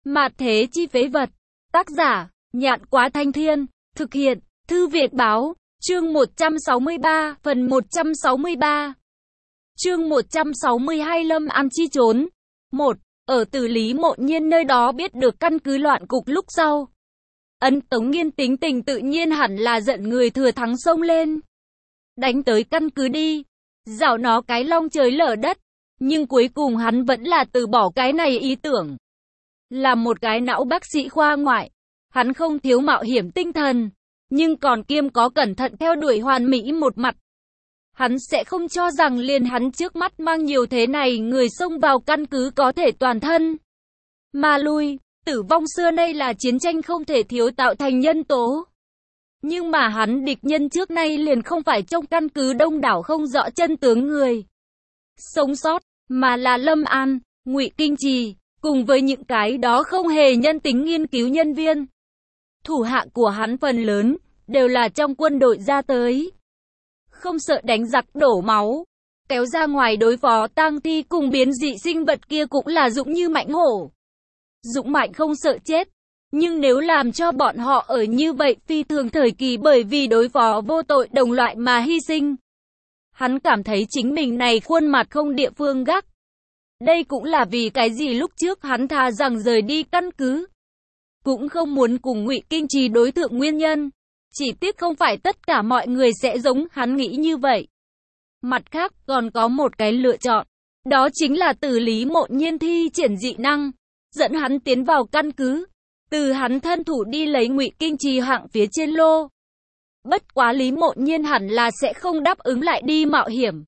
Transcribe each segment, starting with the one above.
Mạt thế chi phế vật. Tác giả, Nhạn Quá Thanh Thiên. Thực hiện, Thư Việt Báo. Chương 163, phần 163. Chương 162 Lâm An chi trốn. 1. Ở Từ Lý Mộ Nhiên nơi đó biết được căn cứ loạn cục lúc sau. Tống Nghiên tính tình tự nhiên hẳn là giận người thừa thắng xông lên. Đánh tới căn cứ đi. Dạo nó cái long trời lở đất. Nhưng cuối cùng hắn vẫn là từ bỏ cái này ý tưởng. Là một cái não bác sĩ khoa ngoại. Hắn không thiếu mạo hiểm tinh thần. Nhưng còn kiêm có cẩn thận theo đuổi hoàn mỹ một mặt. Hắn sẽ không cho rằng liền hắn trước mắt mang nhiều thế này người xông vào căn cứ có thể toàn thân mà lui. Tử vong xưa nay là chiến tranh không thể thiếu tạo thành nhân tố. Nhưng mà hắn địch nhân trước nay liền không phải trong căn cứ đông đảo không rõ chân tướng người sống sót, mà là Lâm An, Ngụy Kinh Trì, cùng với những cái đó không hề nhân tính nghiên cứu nhân viên. Thủ hạ của hắn phần lớn đều là trong quân đội ra tới. Không sợ đánh giặc đổ máu, kéo ra ngoài đối phó tang thi cùng biến dị sinh vật kia cũng là dũng như mãnh hổ. Dũng mạnh không sợ chết. Nhưng nếu làm cho bọn họ ở như vậy phi thường thời kỳ bởi vì đối phó vô tội đồng loại mà hy sinh, hắn cảm thấy chính mình này khuôn mặt không địa phương gác. Đây cũng là vì cái gì lúc trước hắn thà rằng rời đi căn cứ, cũng không muốn cùng Ngụy Kinh Trì đối thượng nguyên nhân. Chỉ tiếc không phải tất cả mọi người sẽ giống hắn nghĩ như vậy. Mặt khác còn có một cái lựa chọn, đó chính là Từ Lý Mộ Nhiên thi triển dị năng, dẫn hắn tiến vào căn cứ, từ hắn thân thủ đi lấy Ngụy Kinh Trì hạng phía trên lô. Bất quá Lý Mộ Nhiên hẳn là sẽ không đáp ứng lại đi mạo hiểm.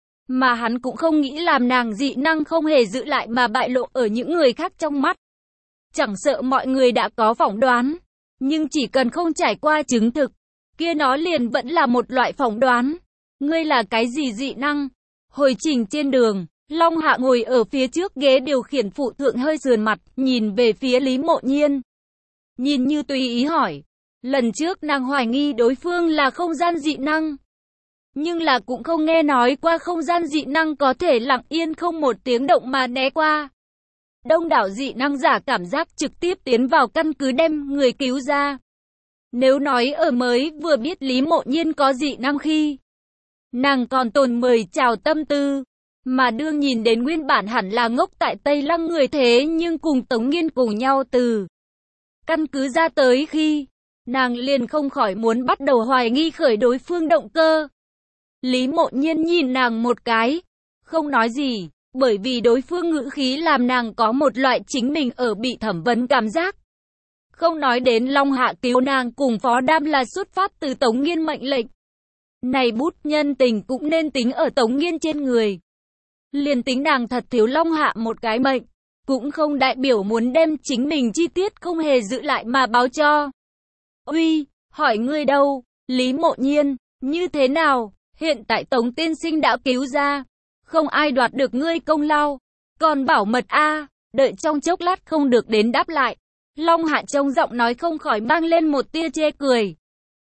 Mà hắn cũng không nghĩ làm nàng dị năng không hề giữ lại mà bại lộ ở những người khác trong mắt. Chẳng sợ mọi người đã có phỏng đoán, nhưng chỉ cần không trải qua chứng thực, kia nó liền vẫn là một loại phỏng đoán. Ngươi là cái gì dị năng? Hồi trình trên đường, Long Hạ ngồi ở phía trước ghế điều khiển phụ thượng hơi sườn mặt, nhìn về phía Lý Mộ Nhiên. Nhìn như tùy ý hỏi. Lần trước nàng hoài nghi đối phương là không gian dị năng. Nhưng là cũng không nghe nói qua không gian dị năng có thể lặng yên không một tiếng động mà né qua. Đông đảo dị năng giả cảm giác trực tiếp tiến vào căn cứ đem người cứu ra. Nếu nói ở mới vừa biết Lý Mộ Nhiên có dị năng khi, nàng còn tồn mời chào tâm tư. Mà đương nhìn đến nguyên bản hẳn là ngốc tại Tây Lăng người thế nhưng cùng Tống Nghiên cùng nhau từ căn cứ ra tới khi, nàng liền không khỏi muốn bắt đầu hoài nghi khởi đối phương động cơ. Lý Mộ Nhiên nhìn nàng một cái, không nói gì, bởi vì đối phương ngữ khí làm nàng có một loại chính mình ở bị thẩm vấn cảm giác. Không nói đến Long Hạ cứu nàng cùng Phó Đam là xuất phát từ Tống Nghiên mệnh lệnh. Này bút nhân tình cũng nên tính ở Tống Nghiên trên người. Liền tính nàng thật thiếu Long Hạ một cái mệnh, cũng không đại biểu muốn đem chính mình chi tiết không hề giữ lại mà báo cho. Uy, hỏi ngươi đâu, Lý Mộ Nhiên, như thế nào, hiện tại Tống tiên sinh đã cứu ra, không ai đoạt được ngươi công lao, còn bảo mật a. Đợi trong chốc lát không được đến đáp lại. Long Hạ trong giọng nói không khỏi mang lên một tia chê cười.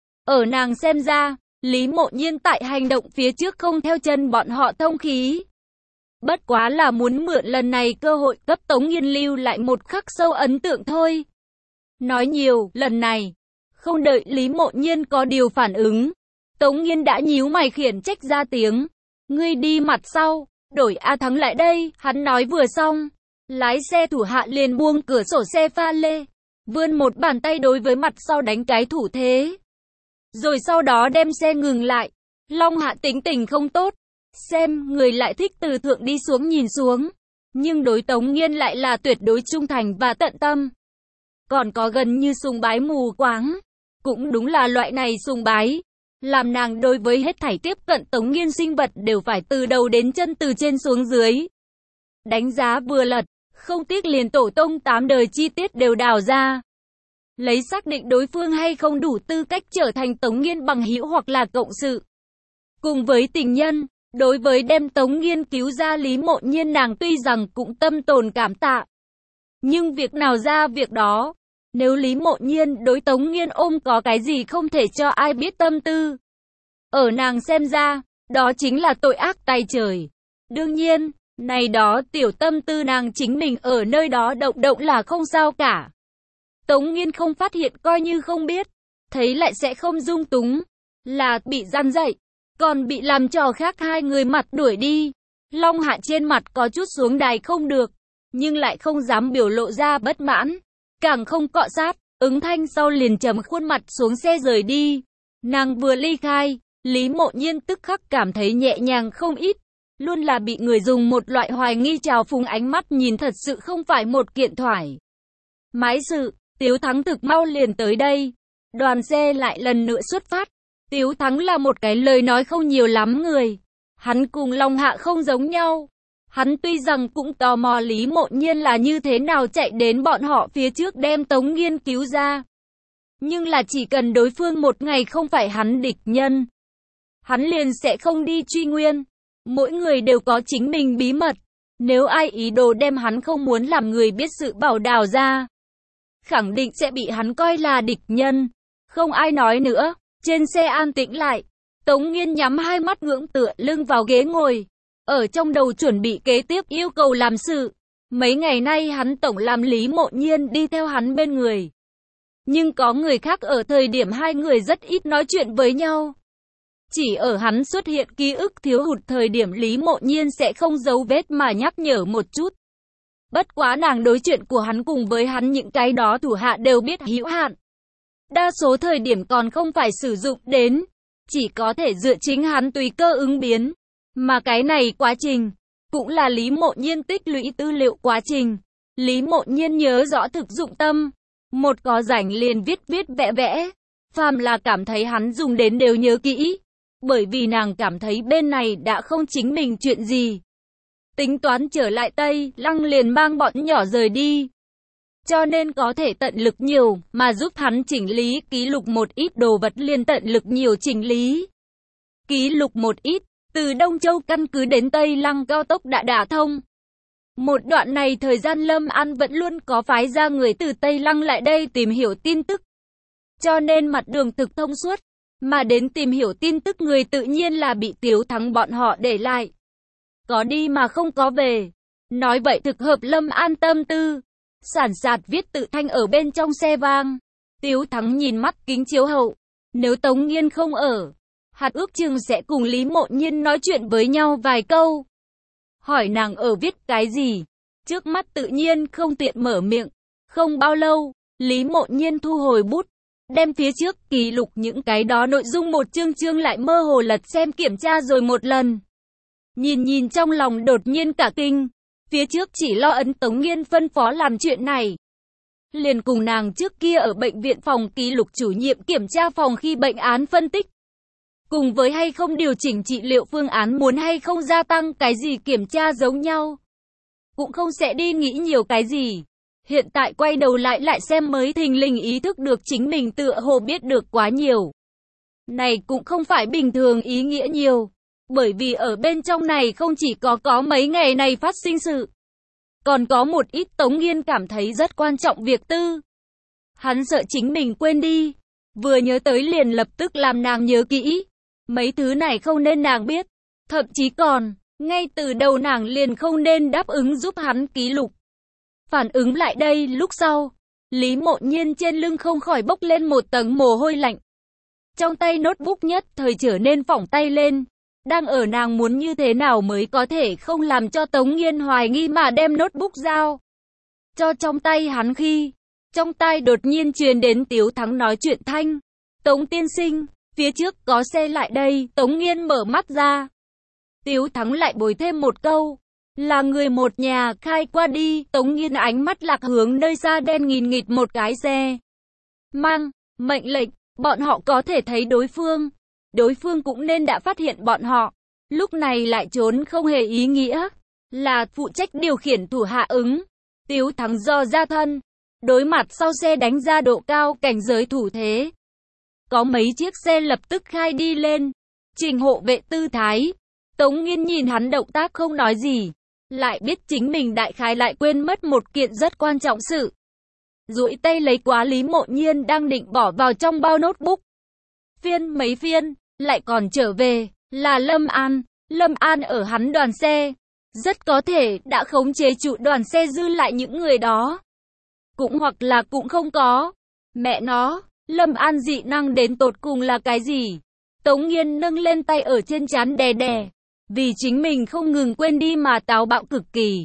Ở nàng xem ra, Lý Mộ Nhiên tại hành động phía trước không theo chân bọn họ thông khí. Bất quá là muốn mượn lần này cơ hội cấp Tống Nghiên lưu lại một khắc sâu ấn tượng thôi. Nói nhiều, lần này, không đợi Lý Mộ Nhiên có điều phản ứng, Tống Nghiên đã nhíu mày khiển trách ra tiếng. Ngươi đi mặt sau, đổi A Thắng lại đây, hắn nói vừa xong. Lái xe thủ hạ liền buông cửa sổ xe pha lê, vươn một bàn tay đối với mặt sau đánh cái thủ thế. Rồi sau đó đem xe ngừng lại. Long Hạ tính tình không tốt, xem người lại thích từ thượng đi xuống nhìn xuống. Nhưng đối Tống Nghiên lại là tuyệt đối trung thành và tận tâm. Còn có gần như sùng bái mù quáng. Cũng đúng là loại này sùng bái, làm nàng đối với hết thảy tiếp cận Tống Nghiên sinh vật đều phải từ đầu đến chân từ trên xuống dưới đánh giá vừa lật, không tiếc liền tổ tông 8 đời chi tiết đều đào ra. Lấy xác định đối phương hay không đủ tư cách trở thành Tống Nghiên bằng hữu hoặc là cộng sự. Cùng với tình nhân, đối với đem Tống Nghiên cứu ra Lý Mộ Nhiên nàng tuy rằng cũng tâm tồn cảm tạ. Nhưng việc nào ra việc đó, nếu Lý Mộ Nhiên đối Tống Nghiên ôm có cái gì không thể cho ai biết tâm tư. Ở nàng xem ra, đó chính là tội ác tay trời. Đương nhiên, Này đó tiểu tâm tư nàng chính mình ở nơi đó động động là không sao cả. Tống Nghiên không phát hiện coi như không biết, thấy lại sẽ không dung túng, là bị gian dạy, còn bị làm trò khác hai người mặt đuổi đi. Long Hạ trên mặt có chút xuống đài không được, nhưng lại không dám biểu lộ ra bất mãn, càng không cọ sát, ứng thanh sau liền trầm khuôn mặt xuống xe rời đi. Nàng vừa ly khai, Lý Mộ Nhiên tức khắc cảm thấy nhẹ nhàng không ít, luôn là bị người dùng một loại hoài nghi trào phúng ánh mắt nhìn thật sự không phải một kiện thoải mái sự. Tiếu Thắng thực mau liền tới đây, đoàn xe lại lần nữa xuất phát. Tiếu Thắng là một cái lời nói không nhiều lắm người, hắn cùng Long Hạ không giống nhau. Hắn tuy rằng cũng tò mò Lý Mộ Nhiên là như thế nào chạy đến bọn họ phía trước đem Tống Nghiên cứu ra, nhưng là chỉ cần đối phương một ngày không phải hắn địch nhân, hắn liền sẽ không đi truy nguyên. Mỗi người đều có chính mình bí mật, nếu ai ý đồ đem hắn không muốn làm người biết sự bảo đào ra, khẳng định sẽ bị hắn coi là địch nhân. Không ai nói nữa, trên xe an tĩnh lại, Tống Nghiên nhắm hai mắt ngưỡng tựa lưng vào ghế ngồi, ở trong đầu chuẩn bị kế tiếp yêu cầu làm sự. Mấy ngày nay hắn tổng làm Lý Mộ Nhiên đi theo hắn bên người, nhưng có người khác ở thời điểm hai người rất ít nói chuyện với nhau. Chỉ ở hắn xuất hiện ký ức thiếu hụt thời điểm Lý Mộ Nhiên sẽ không giấu vết mà nhắc nhở một chút. Bất quá nàng đối chuyện của hắn cùng với hắn những cái đó thủ hạ đều biết hữu hạn. Đa số thời điểm còn không phải sử dụng đến, chỉ có thể dựa chính hắn tùy cơ ứng biến. Mà cái này quá trình, cũng là Lý Mộ Nhiên tích lũy tư liệu quá trình. Lý Mộ Nhiên nhớ rõ thực dụng tâm, một có rảnh liền viết vẽ vẽ. Phàm là cảm thấy hắn dùng đến đều nhớ kỹ, bởi vì nàng cảm thấy bên này đã không chính mình chuyện gì. Tính toán trở lại Tây Lăng liền mang bọn nhỏ rời đi, cho nên có thể tận lực nhiều mà giúp hắn chỉnh lý ký lục một ít đồ vật liền tận lực nhiều chỉnh lý. Ký lục một ít, từ Đông Châu căn cứ đến Tây Lăng cao tốc đã đả thông. Một đoạn này thời gian Lâm An vẫn luôn có phái ra người từ Tây Lăng lại đây tìm hiểu tin tức, cho nên mặt đường thực thông suốt, mà đến tìm hiểu tin tức người tự nhiên là bị Tiếu Thắng bọn họ để lại. Có đi mà không có về. Nói vậy thực hợp Lâm An tâm tư. Sản sạt viết tự thanh ở bên trong xe vang. Tiếu Thắng nhìn mắt kính chiếu hậu. Nếu Tống Nghiên không ở, hắn ước chừng sẽ cùng Lý Mộ Nhiên nói chuyện với nhau vài câu. Hỏi nàng ở viết cái gì. Trước mắt tự nhiên không tiện mở miệng. Không bao lâu, Lý Mộ Nhiên thu hồi bút, đem phía trước ký lục những cái đó nội dung một chương chương lại mơ hồ lật xem kiểm tra rồi một lần. Nhìn trong lòng đột nhiên cả kinh, phía trước chỉ lo ấn Tống Nghiên phân phó làm chuyện này. Liền cùng nàng trước kia ở bệnh viện phòng ký lục chủ nhiệm kiểm tra phòng khi bệnh án phân tích. Cùng với hay không điều chỉnh trị liệu phương án muốn hay không gia tăng cái gì kiểm tra giống nhau. Cũng không sẽ đi nghĩ nhiều cái gì. Hiện tại quay đầu lại xem mới thình lình ý thức được chính mình tựa hồ biết được quá nhiều. Này cũng không phải bình thường ý nghĩa nhiều. Bởi vì ở bên trong này không chỉ có mấy ngày này phát sinh sự, còn có một ít Tống Nghiên cảm thấy rất quan trọng việc tư. Hắn sợ chính mình quên đi, vừa nhớ tới liền lập tức làm nàng nhớ kỹ. Mấy thứ này không nên nàng biết, thậm chí còn, ngay từ đầu nàng liền không nên đáp ứng giúp hắn ký lục. Phản ứng lại đây lúc sau, Lý Mộ Nhiên trên lưng không khỏi bốc lên một tầng mồ hôi lạnh. Trong tay notebook nhất thời trở nên phỏng tay lên. Đang ở nàng muốn như thế nào mới có thể không làm cho Tống Nghiên hoài nghi mà đem notebook giao cho trong tay hắn khi, trong tai đột nhiên truyền đến Tiếu Thắng nói chuyện thanh. Tống tiên sinh, phía trước có xe lại đây. Tống Nghiên mở mắt ra. Tiếu Thắng lại bồi thêm một câu. Là người một nhà khai qua đi. Tống Nghiên ánh mắt lạc hướng nơi xa đen nghìn nghịt một cái xe. Mang, mệnh lệnh, bọn họ có thể thấy đối phương. Đối phương cũng nên đã phát hiện bọn họ. Lúc này lại trốn không hề ý nghĩa. Là phụ trách điều khiển thủ hạ ứng. Tiếu Thắng do ra thân. Đối mặt sau xe đánh ra độ cao cảnh giới thủ thế. Có mấy chiếc xe lập tức khai đi lên. Trình hộ vệ tư thái. Tống Nghiên nhìn hắn động tác không nói gì. Lại biết chính mình đại khái lại quên mất một kiện rất quan trọng sự. Duỗi tay lấy quá Lý Mộ Nhiên đang định bỏ vào trong bao notebook. Mấy phiên, lại còn trở về, là Lâm An. Lâm An ở hắn đoàn xe. rất có thể đã khống chế trụ đoàn xe dư lại những người đó. Cũng hoặc là cũng không có. Mẹ nó, Lâm An dị năng đến tột cùng là cái gì? Tống Nghiên nâng lên tay ở trên trán đè đè. Vì chính mình không ngừng quên đi mà táo bạo cực kỳ.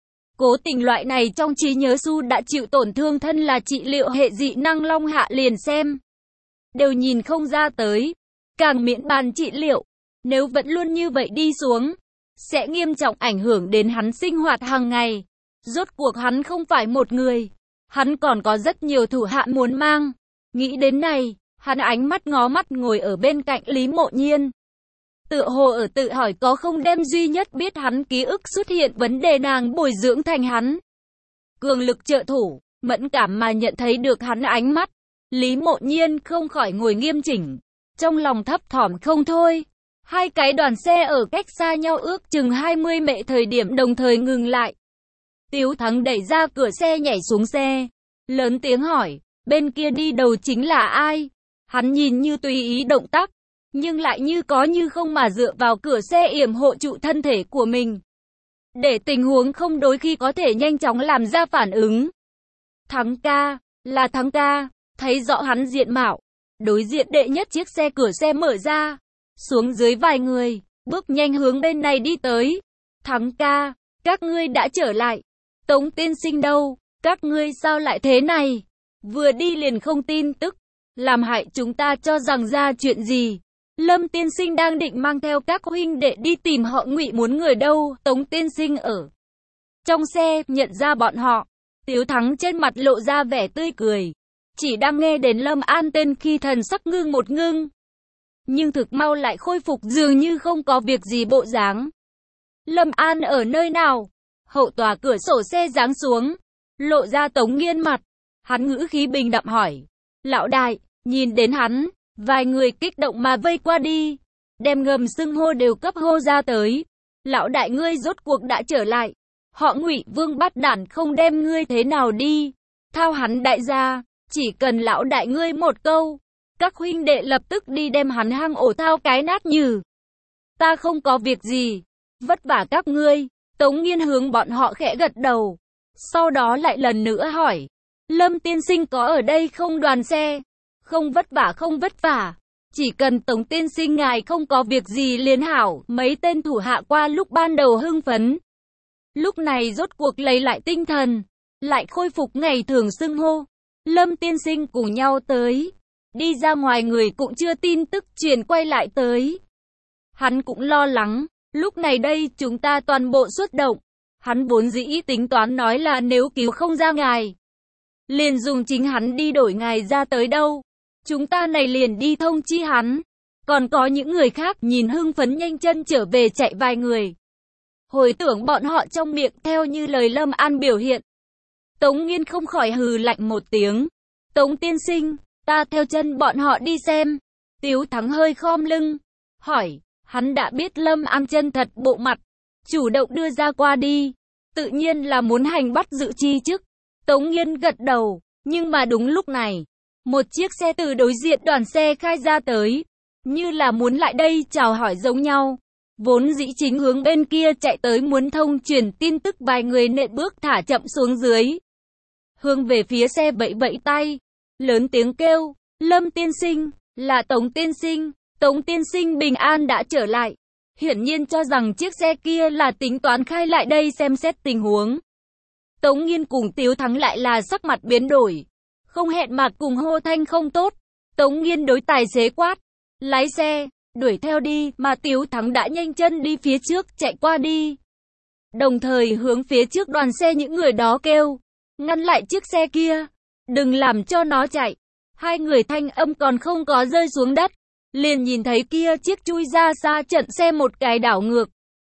Cố tình loại này trong trí nhớ Su đã chịu tổn thương thân là trị liệu hệ dị năng Long Hạ liền xem. Đều nhìn không ra tới. Càng miễn bàn trị liệu. Nếu vẫn luôn như vậy đi xuống, sẽ nghiêm trọng ảnh hưởng đến hắn sinh hoạt hàng ngày. Rốt cuộc hắn không phải một người. Hắn còn có rất nhiều thủ hạ muốn mang. Nghĩ đến này, hắn ánh mắt ngó mắt ngồi ở bên cạnh Lý Mộ Nhiên. Tựa hồ ở tự hỏi có không đem duy nhất biết hắn ký ức xuất hiện vấn đề nàng bồi dưỡng thành hắn. Cường lực trợ thủ, mẫn cảm mà nhận thấy được hắn ánh mắt. Lý Mộ Nhiên không khỏi ngồi nghiêm chỉnh. Trong lòng thấp thỏm không thôi. Hai cái đoàn xe ở cách xa nhau ước chừng 20 mệ thời điểm đồng thời ngừng lại. Tiếu Thắng đẩy ra cửa xe nhảy xuống xe. Lớn tiếng hỏi, bên kia đi đầu chính là ai? Hắn nhìn như tùy ý động tác, nhưng lại như có như không mà dựa vào cửa xe yểm hộ trụ thân thể của mình. Để tình huống không đối khi có thể nhanh chóng làm ra phản ứng. Thắng ca, là Thắng ca, thấy rõ hắn diện mạo. Đối diện đệ nhất chiếc xe cửa xe mở ra. Xuống dưới vài người, bước nhanh hướng bên này đi tới. Thắng ca, các ngươi đã trở lại. Tống tiên sinh đâu, các ngươi sao lại thế này? Vừa đi liền không tin tức, làm hại chúng ta cho rằng ra chuyện gì. Lâm tiên sinh đang định mang theo các huynh đệ đi tìm họ Ngụy muốn người đâu. Tống tiên sinh ở trong xe, nhận ra bọn họ. Tiếu Thắng trên mặt lộ ra vẻ tươi cười. Chỉ đang nghe đến Lâm An tên khi thần sắc ngưng một ngưng. Nhưng thực mau lại khôi phục dường như không có việc gì bộ dáng. Lâm An ở nơi nào? Hậu tòa cửa sổ xe giáng xuống, lộ ra Tống Nghiên mặt. Hắn ngữ khí bình đạm hỏi. Lão đại, nhìn đến hắn, vài người kích động mà vây qua đi. Đem ngầm xưng hô đều cấp hô ra tới. Lão đại ngươi rốt cuộc đã trở lại. Họ Ngụy Vương bắt đản không đem ngươi thế nào đi. Thao hắn đại gia, chỉ cần lão đại ngươi một câu. Các huynh đệ lập tức đi đem hắn hang ổ thao cái nát nhừ. Ta không có việc gì. Vất vả các ngươi. Tống Nghiên hướng bọn họ khẽ gật đầu. Sau đó lại lần nữa hỏi. Lâm tiên sinh có ở đây không đoàn xe? Không vất vả không vất vả. Chỉ cần Tống tiên sinh ngài không có việc gì liền hảo. Mấy tên thủ hạ qua lúc ban đầu hưng phấn. Lúc này rốt cuộc lấy lại tinh thần. Lại khôi phục ngày thường xưng hô. Lâm tiên sinh cùng nhau tới. Đi ra ngoài người cũng chưa tin tức truyền quay lại tới. Hắn cũng lo lắng. Lúc này đây chúng ta toàn bộ xuất động. Hắn vốn dĩ tính toán nói là nếu cứu không ra ngài, liền dùng chính hắn đi đổi ngài ra tới đâu. Chúng ta này liền đi thông chi hắn. Còn có những người khác nhìn hưng phấn nhanh chân trở về chạy vài người. Hồi tưởng bọn họ trong miệng theo như lời Lâm An biểu hiện. Tống Nghiên không khỏi hừ lạnh một tiếng. Tống tiên sinh, ta theo chân bọn họ đi xem. Tiếu Thắng hơi khom lưng, hỏi. Hắn đã biết Lâm An chân thật bộ mặt, chủ động đưa ra qua đi. Tự nhiên là muốn hành bắt dự chi chức. Tống Nghiên gật đầu, nhưng mà đúng lúc này, một chiếc xe từ đối diện đoàn xe khai ra tới. Như là muốn lại đây chào hỏi giống nhau. Vốn dĩ chính hướng bên kia chạy tới muốn thông truyền tin tức vài người nện bước thả chậm xuống dưới. Hướng về phía xe vẫy vẫy tay, lớn tiếng kêu, Lâm tiên sinh, là Tống tiên sinh. Tống tiên sinh bình an đã trở lại. Hiển nhiên cho rằng chiếc xe kia là tính toán khai lại đây xem xét tình huống. Tống Nghiên cùng Tiếu Thắng lại là sắc mặt biến đổi. Không hẹn mà cùng hô thanh không tốt. Tống Nghiên đối tài xế quát. Lái xe, đuổi theo đi, mà Tiếu Thắng đã nhanh chân đi phía trước, chạy qua đi. Đồng thời hướng phía trước đoàn xe những người đó kêu. Ngăn lại chiếc xe kia. Đừng làm cho nó chạy. Hai người thanh âm còn không có rơi xuống đất. Liền nhìn thấy kia chiếc chui ra xa trận xe một cái đảo ngược.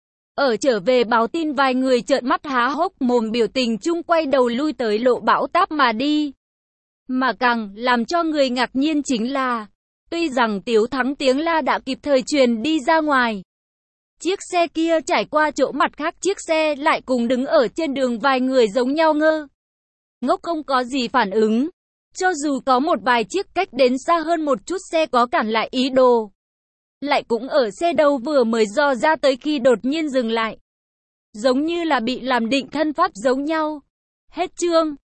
Ở trở về báo tin vài người trợn mắt há hốc mồm biểu tình chung quay đầu lui tới lộ bão táp mà đi. Mà càng làm cho người ngạc nhiên chính là, tuy rằng Tiếu Thắng tiếng la đã kịp thời truyền đi ra ngoài. Chiếc xe kia trải qua chỗ mặt khác chiếc xe lại cùng đứng ở trên đường vài người giống nhau ngơ. Ngốc không có gì phản ứng. Cho dù có một vài chiếc cách đến xa hơn một chút xe có cản lại ý đồ. Lại cũng ở xe đầu vừa mới dò ra tới khi đột nhiên dừng lại. giống như là bị làm định thân pháp giống nhau. Hết chương.